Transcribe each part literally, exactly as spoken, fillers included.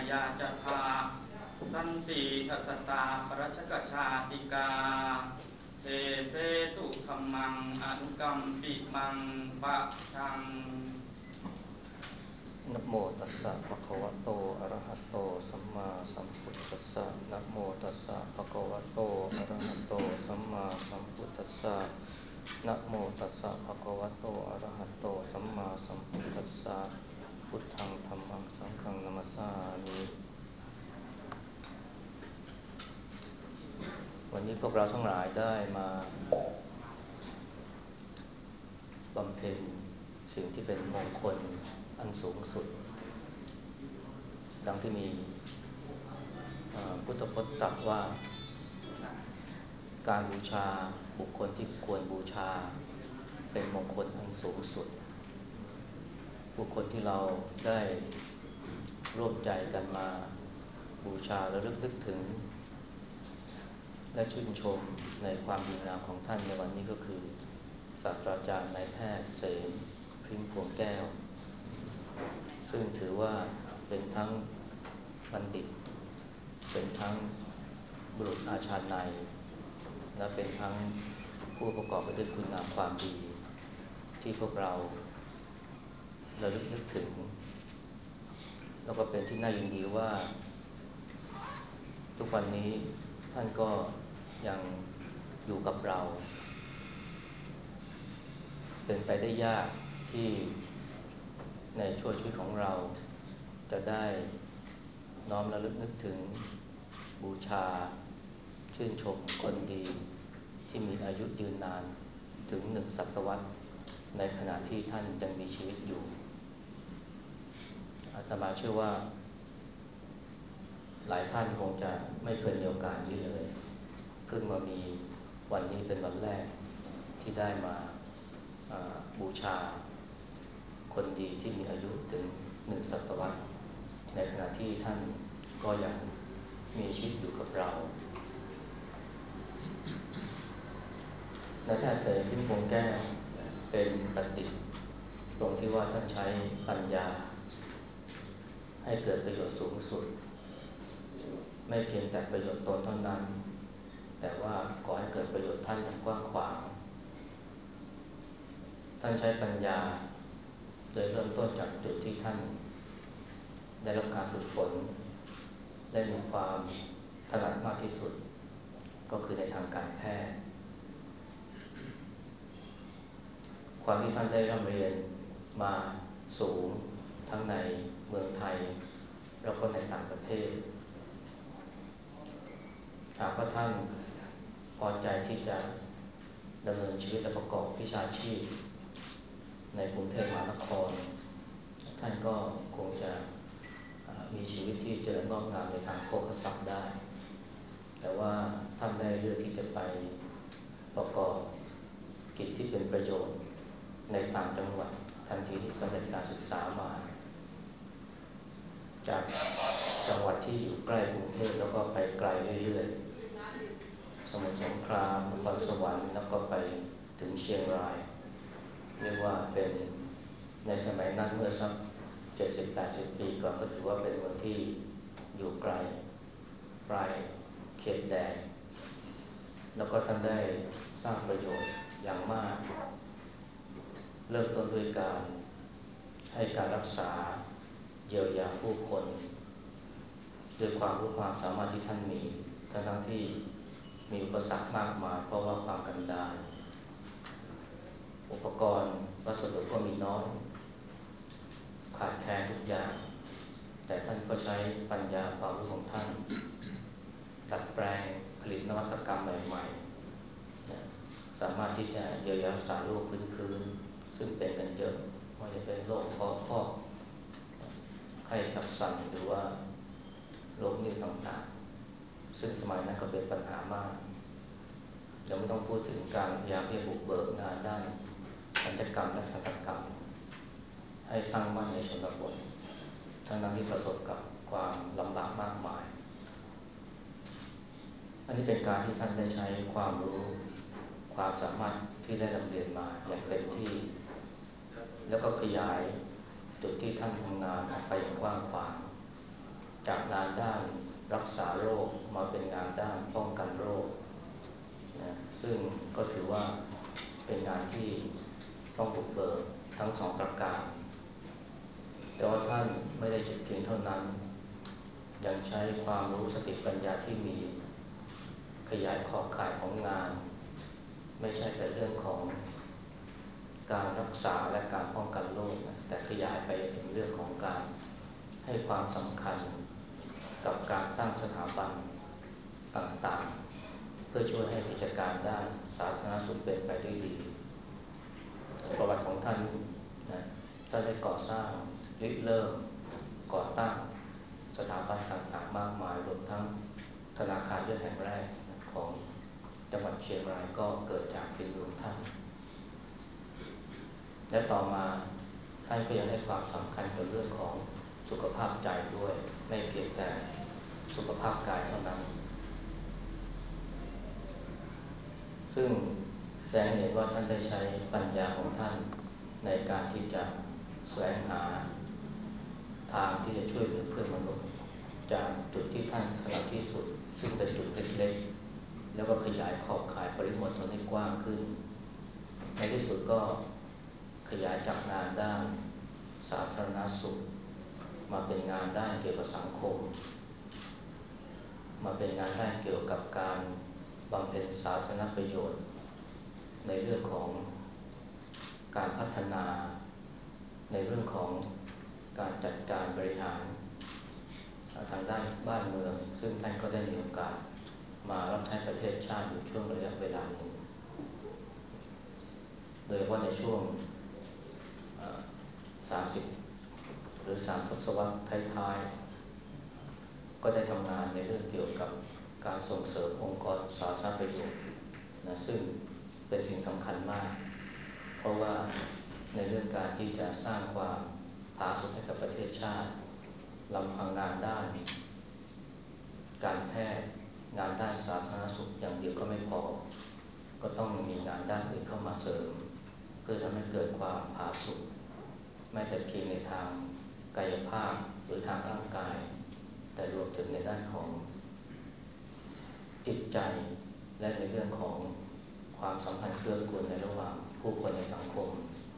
ยาจทาสันติทัสตาปรัชกชาติกาเทเสตุธัมมังอนุกัมปิมังปะชังนะโมตัสสะภะคะวะโตอะระหะโตสัมมาสัมพุทธัสสะนะโมตัสสะภะคะวะโตอะระหะโตสัมมาสัมพุทธัสสะนะโมตัสสะภะคะวะโตอะระหะโตสัมมาสัมพุทธัสสะพุทธังธัมมังสังฆังนะมัสสามิวันนี้พวกเราทั้งหลายได้มาบำเพ็ญสิ่งที่เป็นมงคลอันสูงสุดดังที่มีพุทธพจน์ตรัสว่าการบูชาบุคคลที่ควรบูชาเป็นมงคลอันสูงสุดบุคคลที่เราได้ร่วมใจกันมาบูชาและระลึกถึงและชื่นชมในความดีงามของท่านในวันนี้ก็คือศาสตราจารย์นายแพทย์เสมพริ้งพวงแก้วซึ่งถือว่าเป็นทั้งบัณฑิตเป็นทั้งบุรุษอาชาไนยและเป็นทั้งผู้ประกอบไปด้วยคุณงามความดีที่พวกเราระลึกนึกถึงแล้วก็เป็นที่น่ายินดีว่าทุกวันนี้ท่านก็ยังอยู่กับเราเป็นไปได้ยากที่ในช่วงชีวิตของเราจะได้น้อมระลึกนึกถึงบูชาชื่นชมคนดีที่มีอายุยืนนานถึงหนึ่งศตวรรษในขณะที่ท่านยังมีชีวิตอยู่อาตมาเชื่อว่าหลายท่านคงจะไม่เคยมีโอกาสนี้เลยเพิ่งมามีวันนี้เป็นวันแรกที่ได้มาบูชาคนดีที่มีอายุถึงหนึ่งศตวรรษในขณะที่ท่านก็ยังมีชีวิตอยู่กับเรานายแพทย์เสมพริ้งพวงแก้วเป็นบัณฑิตตรงที่ว่าท่านใช้ปัญญาให้เกิดประโยชน์สูงสุดไม่เพียงแต่ประโยชน์ตนเท่านั้นแต่ว่าก่อให้เกิดประโยชน์ท่านอย่างกว้างขวางท่านใช้ปัญญาโดยเริ่มต้นจากจุดที่ท่านได้รับการฝึกฝนได้มีความถนัดมากที่สุดก็คือในทางการแพทย์ความที่ท่านได้ร่ำเรียนมาสูงทั้งในเมืองไทยแล้วก็ในต่างประเทศหากว่าท่านพอใจที่จะดำเนินชีวิตและประกอบวิชาชีพในกรุงเทพมหานครท่านก็คงจะมีชีวิตที่เจริญงอกงามในทางโภคทรัพย์ได้แต่ว่าท่านได้เลือกที่จะไปประกอบกิจที่เป็นประโยชน์ในต่างจังหวัดทันทีที่สำเร็จการศึกษามาจากจังหวัดที่อยู่ใกล้กรุงเทพแล้วก็ไปไกลเรื่อยๆสมุทรสงครามนครสวรรค์แล้วก็ไปถึงเชียงรายเรียกว่าเป็นในสมัยนั้นเมื่อสัก เจ็ดสิบถึงแปดสิบ ปีก่อนก็ถือว่าเป็นเมืองที่อยู่ไกลปลายเขตแดนแล้วก็ท่านได้สร้างประโยชน์อย่างมากเริ่มต้นด้วยการให้การรักษาเยียวยาผู้คนด้วยความรู้ความสามารถที่ท่านมีทั้งที่มีอุปสรรคมากมายเพราะว่าความกันดารอุปกรณ์วัสดุก็มีน้อยขาดแคลนทุกอย่างแต่ท่านก็ใช้ปัญญาความรู้ของท่านดัดแปลงผลิตนวัตกรรมใหม่ๆสามารถที่จะเยียวยารักษาโรคพื้นๆซึ่งเป็นกันเยอะไม่ว่าจะเป็นโรคคอพอกไข้ทับเส้นหรือว่าโรคนิ้วต่างๆซึ่งสมัยนั้นก็เป็นปัญหามากยังไม่ต้องพูดถึงการพยายามที่จะบุกเบิกงานด้านศัลยกรรมและทันตกรรมให้ตั้งมั่นในชนบททั้งนั้นที่ประสบกับความลำบากมากมายอันนี้เป็นการที่ท่านได้ใช้ความรู้ความสามารถที่ได้ร่ำเรียนมาอย่างเต็มที่แล้วก็ขยายจุดที่ท่านทำงานออกไปอย่างกว้างขวางจากงานด้านรักษาโรคมาเป็นงานด้านป้องกันโรคนะซึ่งก็ถือว่าเป็นงานที่ต้องบุกเบิกทั้งสองประการแต่ว่าท่านไม่ได้หยุดเพียงเท่านั้นยังใช้ความรู้สติปัญญาที่มีขยายขอบข่ายของงานไม่ใช่แต่เรื่องของการรักษาและการป้องกันโรคแต่ขยายไปถึงเรื่องของการให้ความสำคัญกับการตั้งสถาบันต่างๆเพื่อช่วยให้กิจการด้านสาธารณสุขเป็นไปได้ดีประวัติของท่านนะท่านได้ก่อสร้างริเริ่มก่อตั้งสถาบันต่างๆมากมายรวมทั้งธนาคารเลือดแห่งแรกของจังหวัดเชียงรายก็เกิดจากฝีมือท่านและต่อมาท่านก็ยังให้ความสำคัญกับเรื่องของสุขภาพใจด้วยไม่เพียงแต่สุขภาพกายเท่านั้นซึ่งแสดงเห็นว่าท่านได้ใช้ปัญญาของท่านในการที่จะแสวงหาทางที่จะช่วยเหลือเพื่อนมนุษย์จากจุดที่ท่านถนัดที่สุดซึ่งเป็นจุดเล็กๆแล้วก็ขยายขอบข่ายปริมณฑลให้กว้างขึ้นในที่สุดก็ขยายจากงานด้านสาธารณสุขมาเป็นงานด้านเกี่ยวกับสังคมมาเป็นงานด้านเกี่ยวกับการบำเพ็ญสาธารณประโยชน์ในเรื่องของการพัฒนาในเรื่องของการจัดการบริหารทางด้านบ้านเมืองซึ่งท่านก็ได้มีโอกาสมารับใช้ประเทศชาติอยู่ช่วงระยะเวลาหนึ่งโดยว่าในช่วงสามสิบหรือสามทศวรรษท้ายๆก็ได้ทำงานในเรื่องเกี่ยวกับการส่งเสริมองค์กรสาธารณประโยชน์นะซึ่งเป็นสิ่งสำคัญมากเพราะว่าในเรื่องการที่จะสร้างความผาสุกให้กับประเทศชาติลำพังงานด้านการแพทย์งานด้านสาธารณสุขอย่างเดียวก็ไม่พอก็ต้องมีงานด้านอื่นเข้ามาเสริมเพื่อทำให้เกิดความผาสุกไม่แต่เพียงในทางกายภาพหรือทางร่างกายแต่รวมถึงในด้านของจิตใจและในเรื่องของความสัมพันธ์เครือข่ายในระหว่างผู้คนในสังคม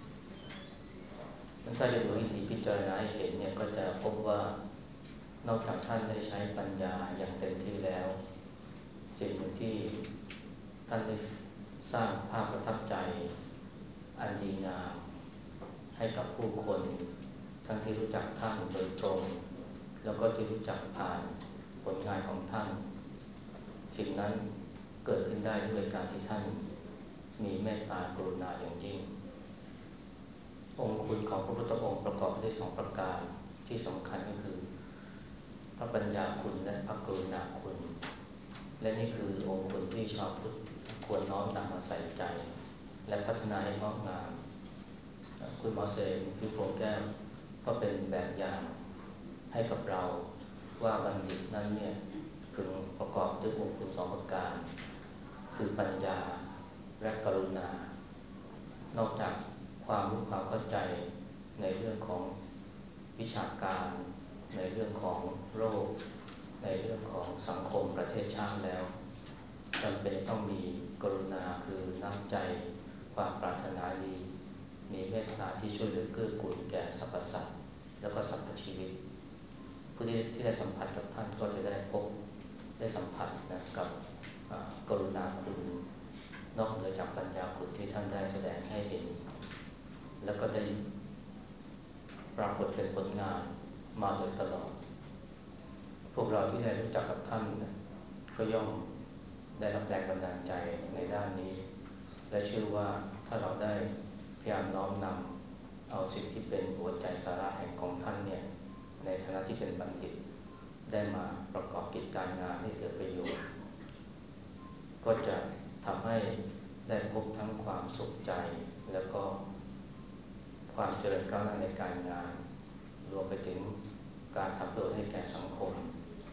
ถ้าจะดูให้ดีพิจารณาให้เห็นเนี่ยก็จะพบว่านอกจากท่านได้ใช้ปัญญาอย่างเต็มที่แล้วสิ่งหนึ่งที่ท่านได้สร้างภาพประทับใจอันดีงามให้กับผู้คนทั้งที่รู้จักท่านโดยตรงแล้วก็ที่รู้จักผ่านผลงานของท่านสิ่งนั้นเกิดขึ้นได้ด้วยการที่ท่านมีเมตตากรุณาอย่างยิ่งองค์คุณของพระพุทธองค์ประกอบด้วยสองประการที่สำคัญก็คือพระปัญญาคุณและพระกรุณาคุณและนี่คือองค์คุณที่ชาวพุทธควรน้อมนำมาใส่ใจและพัฒนาให้งอกงามคุณหมอเสงพิพงษ์แก้วก็เป็นแบบอย่างให้กับเราว่าบัณฑิตนั้นเนี่ยพึงประกอบด้วยองค์คุณสองประการคือปัญญาและกรุณานอกจากความรู้ความเข้าใจในเรื่องของวิชาการในเรื่องของโรคในเรื่องของสังคมประเทศชาติแล้วจำเป็นต้องมีกรุณาคือน้ำใจความปรารถนาดีมีเมตตาที่ช่วยเหลือเกื้อกูลแก่สรรพสัตว์แล้วก็สรรพชีวิตผู้ที่ที่ได้สัมผัสกับท่านก็จะได้พบได้สัมผัสนะกับกรุณาคุณนอกเหนือจากปัญญาคุณที่ท่านได้แสดงให้เห็นแล้วก็ได้ปรากฏเป็นผลงานมาโดยตลอดพวกเราที่ได้รู้จักกับท่านก็ย่อมได้รับแรงบันดาลใจในด้านนี้และเชื่อว่าถ้าเราได้พยายามน้อมนำเอาสิ่งที่เป็นหัวใจสาระแห่งของท่านเนี่ยในฐานะที่เป็นบัณฑิตได้มาประกอบกิจการงานให้เกิดประโยชน์ก็จะทำให้ได้พบทั้งความสุขใจแล้วก็ความเจริญก้าวหน้าในการงานรวมไปถึงการทำประโยชน์ให้แก่สังคม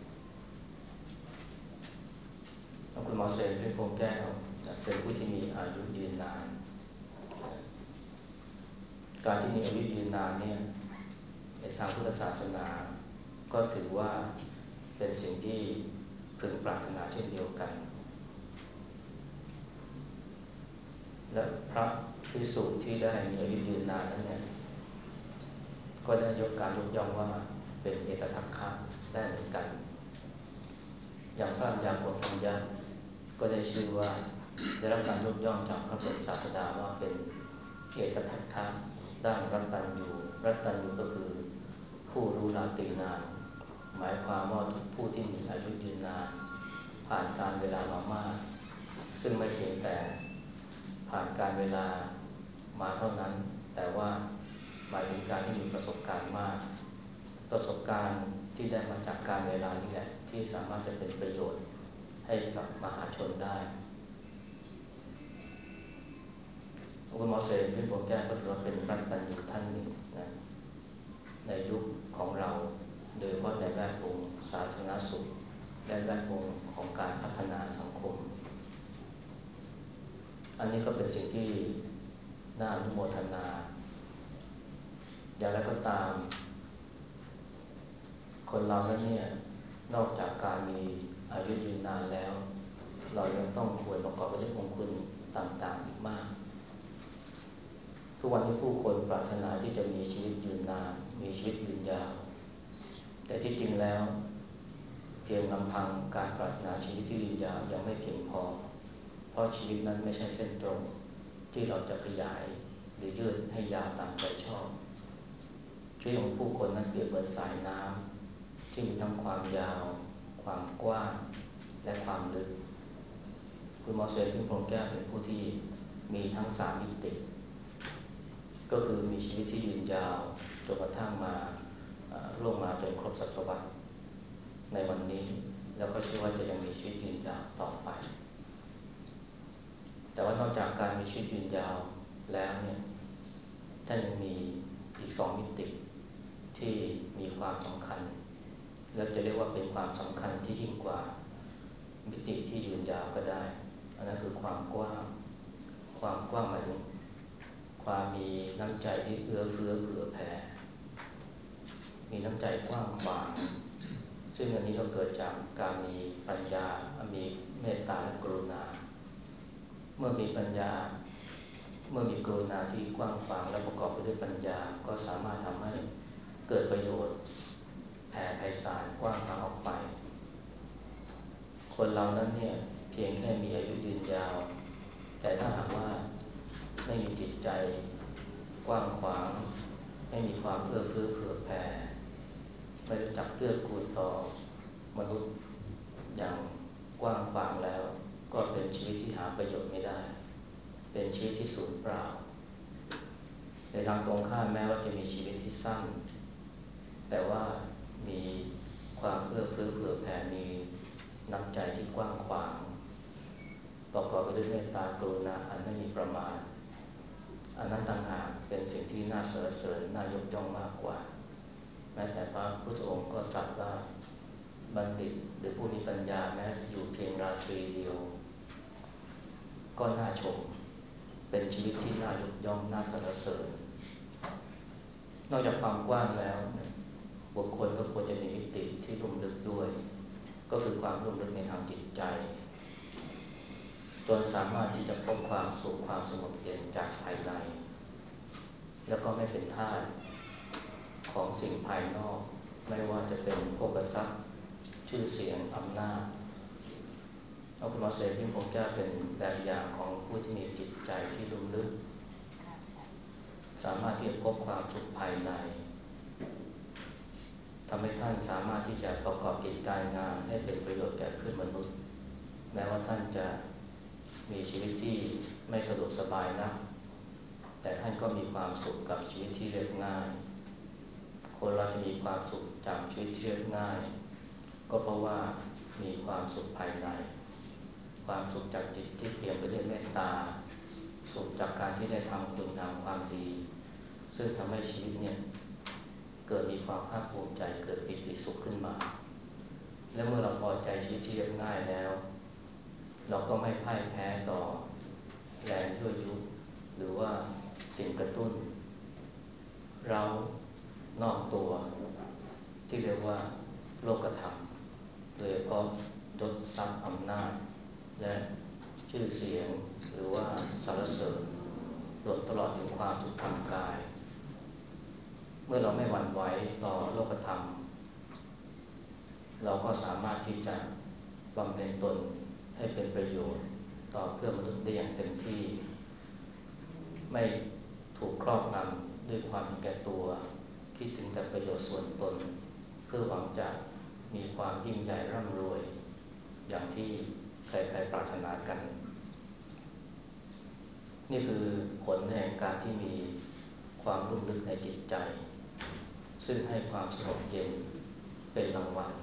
คุณหมอเสงพิพงษ์แก้วเป็นผู้ที่มีอายุยืนนานการที่มีอายุยืนนานเนี่ยในทางพุทธศาสนาก็ถือว่าเป็นสิ่งที่พึงปรารถนาเช่นเดียวกันและพระภิกษุที่ได้มีอายุยืนนานนั้นเนี่ยก็ได้ยกการยกย่องว่าเป็นเอตทัคคะได้เหมือนกันอย่างพระอัญญาโกณทัญญะก็ได้ชื่อว่าได้รับการยกย่องจากพระบรมศาสดาว่าเป็นเอตทัคคะด้านรัตตัญญูรัตตัญญูก็คือผู้รู้ราตรีนานหมายความว่าทุกผู้ที่มีอายุยืนนานผ่านการเวลามามากซึ่งไม่เพียงแต่ผ่านการเวลามาเท่านั้นแต่ว่าหมายถึงการที่มีประสบการณ์มากประสบการณ์ที่ได้มาจากการเวลานี่แหละที่สามารถจะเป็นประโยชน์ให้กับมหาชนได้คุณหมอเสรีพิมพ์พงษ์แก้วก็ถือว่าเป็นรัตตัญญูท่านหนึ่งนะในยุคของเราโดยเฉพาะในแวดวงสาธารณสุขและแวดวงของการพัฒนาสังคมอันนี้ก็เป็นสิ่งที่น่าอนุโมทนาอย่างไรก็ตามคนเรานั้นเนี่ยนอกจากการมีอายุยืนนานแล้วเรายังต้องควรประกอบไปด้วยองค์คุณต่างๆอีกมากทุกวันนี้ผู้คนปรารถนาที่จะมีชีวิตยืนนานมีชีวิตยืนยาวแต่ที่จริงแล้วเพียงลำพังการปรารถนาชีวิตที่ยืนยาวยังไม่เพียงพอเพราะชีวิตนั้นไม่ใช่เส้นตรงที่เราจะขยายหรือยืดให้ยาวตามใจชอบชีวิตของผู้คนนั้นเปรียบเหมือนสายน้ำที่มีทั้งความยาวความกว้างและความลึกคุณหมอเสรีพิมพ์พงษ์แก้วเป็นผู้ที่มีทั้งสามมิติก็คือมีชีวิตที่ยืนยาวจนกระทั่งมาล่วงมาจนครบศตวรรษในวันนี้แล้วก็เชื่อว่าจะยังมีชีวิตยืนยาวต่อไปแต่ว่านอกจากการมีชีวิตยืนยาวแล้วเนี่ยท่านยังมีอีกสองมิติที่มีความสำคัญและจะเรียกว่าเป็นความสำคัญที่ยิ่งกว่ามิติที่ยืนยาวก็ได้อันนั้นคือความกว้างความกว้างหมายถึงความมีน้ำใจที่เอื้อเฟื้อเผื่อแผ่มีน้ำใจกว้างขวางซึ่งอันนี้ก็เกิดจากการมีปัญญามีเมตตาและกรุณาเมื่อมีปัญญาเมื่อมีกรุณาที่กว้างขวางและประกอบไปด้วยปัญญาก็สามารถทำให้เกิดประโยชน์แผ่ไพศาลกว้างขวางออกไปคนเรานั้นเนี่ยเพียงแค่มีอายุยืนยาวแต่ถ้าหากว่าไม่มีจิตใจกว้างขวางไม่มีความเอื้อเฟื้อเผื่อแผ่ไม่รู้จักเกื้อกูลต่อมนุษย์อย่างกว้างขวางแล้วก็เป็นชีวิตที่หาประโยชน์ไม่ได้เป็นชีวิตที่สูญเปล่าในทางตรงข้ามแม้ว่าจะมีชีวิตที่สั้นแต่ว่ามีความเอื้อเฟื้อเผื่อแผ่มีน้ำใจที่กว้างขวางประกอบไปด้วยเมตตากรุณาอันไม่มีประมาณอันนั้นต่างหากเป็นสิ่งที่น่าสรรเสริญน่ายกย่องมากกว่าแม้แต่พระพุทธองค์ก็ตรัสว่าบัณฑิตหรือผู้มีปัญญาแม้อยู่เพียงราตรีเดียวก็น่าชมเป็นชีวิตที่น่ายกย่องน่าสรรเสริญนอกจากความกว้างแล้วบุคคลก็ควรจะมีมิติที่ลุ่มลึกด้วยก็คือความลุ่มลึกในทางจิตใจจนสามารถที่จะพบความสุขความสงบเย็นจากภายในแล้วก็ไม่เป็นทาสของสิ่งภายนอกไม่ว่าจะเป็นโภคทรัพย์ชื่อเสียงอำนาจเอาคุณหมอเสรีพิมพ์พงษ์แก้วเป็นแบบอย่างของผู้ที่มีจิตใจที่ลุ่มลึกสามารถที่จะพบความสุขภายในทำให้ท่านสามารถที่จะประกอบกิจการงานให้เป็นประโยชน์แก่เพื่อนมนุษย์แม้ว่าท่านจะมีชีวิตที่ไม่สะดวกสบายนะแต่ท่านก็มีความสุขกับชีวิตที่เรียบง่ายคนเราจะมีความสุขจากชีวิตที่เรียบง่ายก็เพราะว่ามีความสุขภายในความสุขจากจิตที่เปี่ยมไปด้วยเมตตาสุขจากการที่ได้ทำคุณงามความดีซึ่งทำให้ชีวิตเนี่ยเกิดมีความภาคภูมิใจเกิดปิติสุขขึ้นมาและเมื่อเราพอใจชีวิตที่เรียบง่ายแล้วเราก็ไม่พ่ายแพ้ต่อแรงยั่วยุหรือว่าสิ่งกระตุ้นเรานอกตัวที่เรียกว่าโลกธรรมโดยเฉพาะยศทรัพย์อำนาจและชื่อเสียงหรือว่าสรรเสริญรวมตลอดถึงความสุขทางกายเมื่อเราไม่หวั่นไหวต่อโลกธรรมเราก็สามารถที่จะบำเพ็ญตนให้เป็นประโยชน์ต่อเพื่อนมนุษย์ได้อย่างเต็มที่ไม่ถูกครอบงำด้วยความเห็นแก่ตัวคิดถึงแต่ประโยชน์ส่วนตนเพื่อหวังจะมีความยิ่งใหญ่ร่ำรวยอย่างที่ใครๆปรารถนากันนี่คือผลแห่งการที่มีความลุ่มลึกในจิตใจซึ่งให้ความสงบเย็นเป็นรางวัล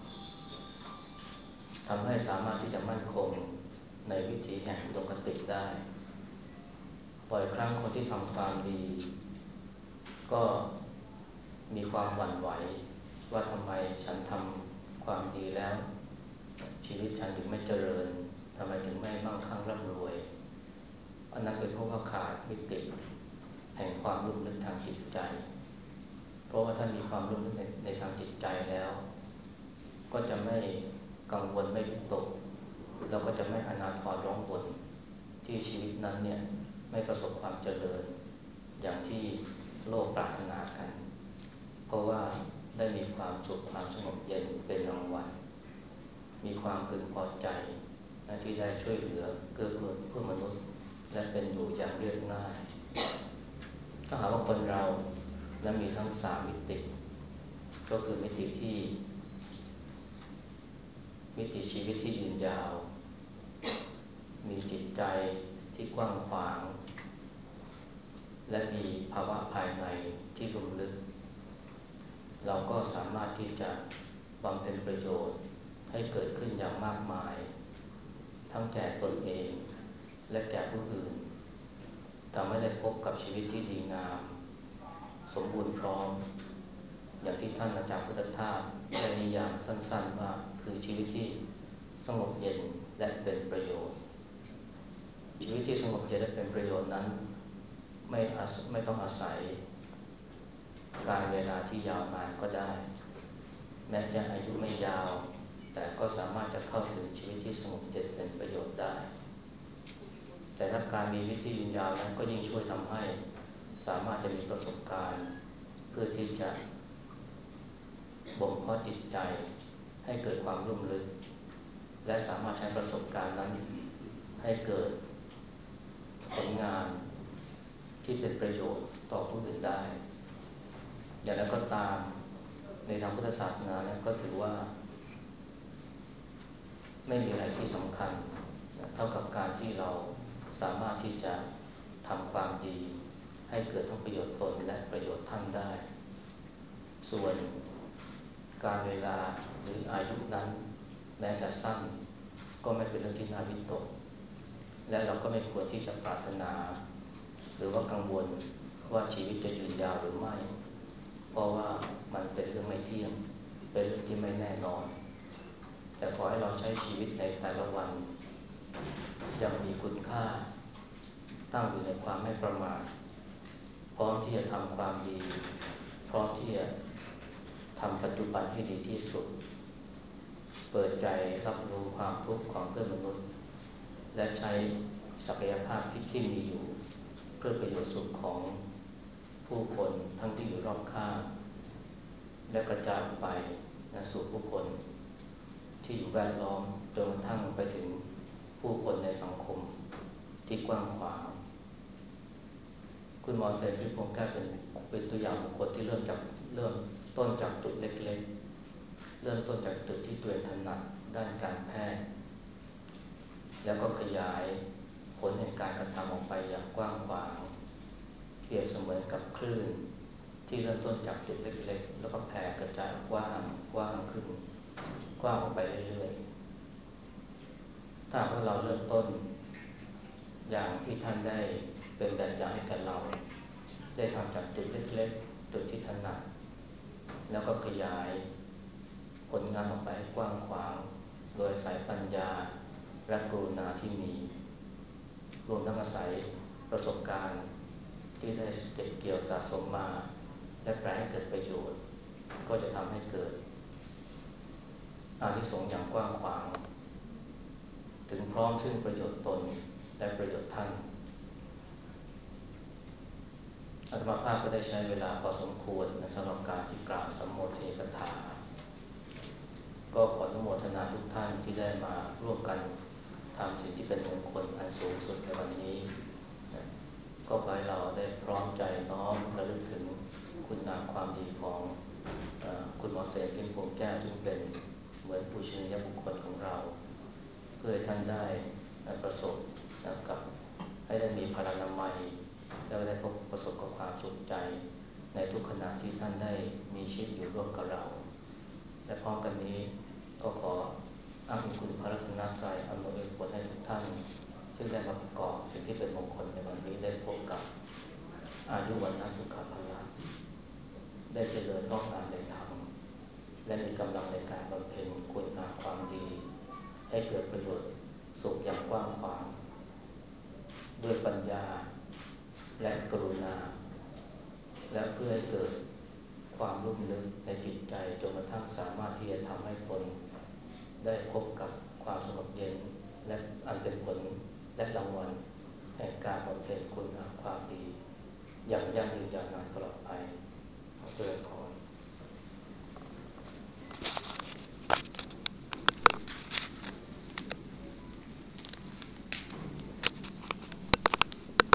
ทำให้สามารถที่จะมั่นคงในวิถีแห่งอุดมคติได้บ่อยครั้งคนที่ทำความดีก็มีความหวั่นไหวว่าทำไมฉันทำความดีแล้วชีวิตฉันถึงไม่เจริญทำไมถึงไม่มั่งคั่งร่ำรวยอันนั้นเป็นเพราะว่าขาดมิติแห่งความลุ่มลึกทางจิตใจเพราะว่าถ้ามีความลุ่มลึกใน, ในทางจิตใจแล้วก็จะไม่กังวลไม่วิตกแล้วก็จะไม่อนาถรร้องบ่นที่ชีวิตนั้นเนี่ยไม่ประสบความเจริญอย่างที่โลกปรารถนากันเพราะว่าได้มีความสุขความสงบเย็นเป็นรางวัลมีความพึงพอใจที่ได้ช่วยเหลือเกื้อกูลเพื่อมนุษย์และเป็นอยู่อย่างเรียบง่ายถ้าหากว่าคนเราและมีทั้งสามมิติก็คือมิติที่มิติชีวิตที่ยืนยาวมีจิตใจที่กว้างขวางและมีภาวะภายในที่ลุ่มลึกเราก็สามารถที่จะบำเพ็ญประโยชน์ให้เกิดขึ้นอย่างมากมายทั้งแก่ตนเองและแก่ผู้อื่นทำให้ได้พบกับชีวิตที่ดีงามสมบูรณ์พร้อมอย่างที่ท่านอาจารย์พุทธทาสได้นิยามสั้นๆว่าคือชีวิตที่สงบเย็นและเป็นประโยชน์ชีวิตที่สงบเย็นและเป็นประโยชน์นั้นไม่ไม่ต้องอาศัยการเวลาที่ยาวนานก็ได้แม้จะอายุไม่ยาวแต่ก็สามารถจะเข้าถึงชีวิตที่สงบเย็นเป็นประโยชน์ได้แต่ถ้าการมีชีวิตที่ยืนยาวนั้นก็ยิ่งช่วยทำให้สามารถจะมีประสบการณ์เพื่อที่จะบ่มเพาะจิตใจให้เกิดความลุ่มลึกและสามารถใช้ประสบการณ์นั้นให้เกิดผลงานที่เป็นประโยชน์ต่อผู้อื่นได้อย่างนั้นก็ตามในทางพุทธศาสนานั้นก็ถือว่าไม่มีอะไรที่สำคัญเท่ากับการที่เราสามารถที่จะทำความดีให้เกิดทั้งประโยชน์ตนและประโยชน์ท่านได้ส่วนการเวลาหรืออายุนั้นแม้จะสั้นก็ไม่เป็นเรื่องที่น่าวิตกและเราก็ไม่ควรที่จะปรารถนาหรือว่ากังวลว่าชีวิตจะยืนยาวหรือไม่เพราะว่ามันเป็นเรื่องไม่เที่ยงเป็นเรื่องที่ไม่แน่นอนแต่ขอให้เราใช้ชีวิตในแต่ละวันยังมีคุณค่าตั้งอยู่ในความไม่ประมาทพร้อมที่จะทำความดีพร้อมที่จะทำปัจจุบันให้ดีที่สุดเปิดใจรับรู้ความทุกข์ของเพื่อนมนุษย์และใช้ศักยภาพที่มีอยู่เพื่อประโยชน์สุขของผู้คนทั้งที่อยู่รอบข้างและกระจายไปนะสู่ผู้คนที่อยู่แวดล้อมจนกระทั่งไปถึงผู้คนในสังคมที่กว้างขวางคุณหมอเสรีพิพงษ์แก้วเป็นเป็นตัวอย่างบุคคลที่เริ่มจากเริ่มต้นจากจุดเล็กๆเริ่มต้นจากจุดที่ตัวเองถนัดด้านการแพทย์แล้วก็ขยายผลแห่งการกระทำออกไปอย่างกว้างขวางเปรียบเสมือนกับคลื่นที่เริ่มต้นจากจุดเล็กๆแล้วก็แผ่กระจายกว้างกว้างขึ้นกว้างออกไปเรื่อยๆถ้าว่าเราเริ่มต้นอย่างที่ท่านได้เป็นแบบอย่างให้กับเราได้ทำจากจุดเล็กๆจุดที่ถนัดแล้วก็ขยายผลงานออกไปให้กว้างขวางโดยสายปัญญาและกรุณาที่มีรวมทั้งอาศัยประสบการณ์ที่ได้เก็บเกี่ยวสะสมมาและแปลให้เกิดประโยชน์ก็จะทำให้เกิดอานิสงส์อย่างกว้างขวางถึงพร้อมซึ่งประโยชน์ตนและประโยชน์ท่านอาตมาภาพก็ได้ใช้เวลาพอสมควรสำหรับการที่กล่าวสัมโมทนีกถาก็ขออนุโมทนาทุกท่านที่ได้มาร่วมกันทำสิ่งที่เป็นมงคลอันสูงสุดในวันนี้ก็ขอให้เราได้พร้อมใจน้อมระลึกถึงคุณงามความดีของเอ่อคุณหมอเสก ลิ้มโพแก้วซึ่งเป็นเหมือนผู้ช่วยบุคคลของเราเพื่อให้ท่านได้ประสบกับให้ได้มีพลานามัยแล้วก็ได้พบประสบกับความสุขใจในทุกขณะที่ท่านได้มีชีวิตอยู่ร่วมกับเราและพร้อมกันนี้ก็ขออ้างคุณพระรัตนตรัยอำนวยผลให้ทุกท่านซึ่งได้มาประกอบสิ่งที่เป็นมงคลในวันนี้ได้พบกับอายุวันนะสุขภาละได้เจริญงอกงามในธรรมและมีกำลังในการบำเพ็ญคุณงามความดีให้เกิดประโยชน์สุขอย่างกว้างขวางด้วยปัญญาและกรุณาและเพื่อให้เกิดความรุ่มลึกในจิตใจจนกระทั่งสามารถที่จะทำให้ตนได้พบกับความสงบเย็นและอันเป็นผลและรางวัลแห่งการบำเพ็ญคุณงามความดีอย่างยั่งยืนยาวนานตลอดไปเพื่อขอ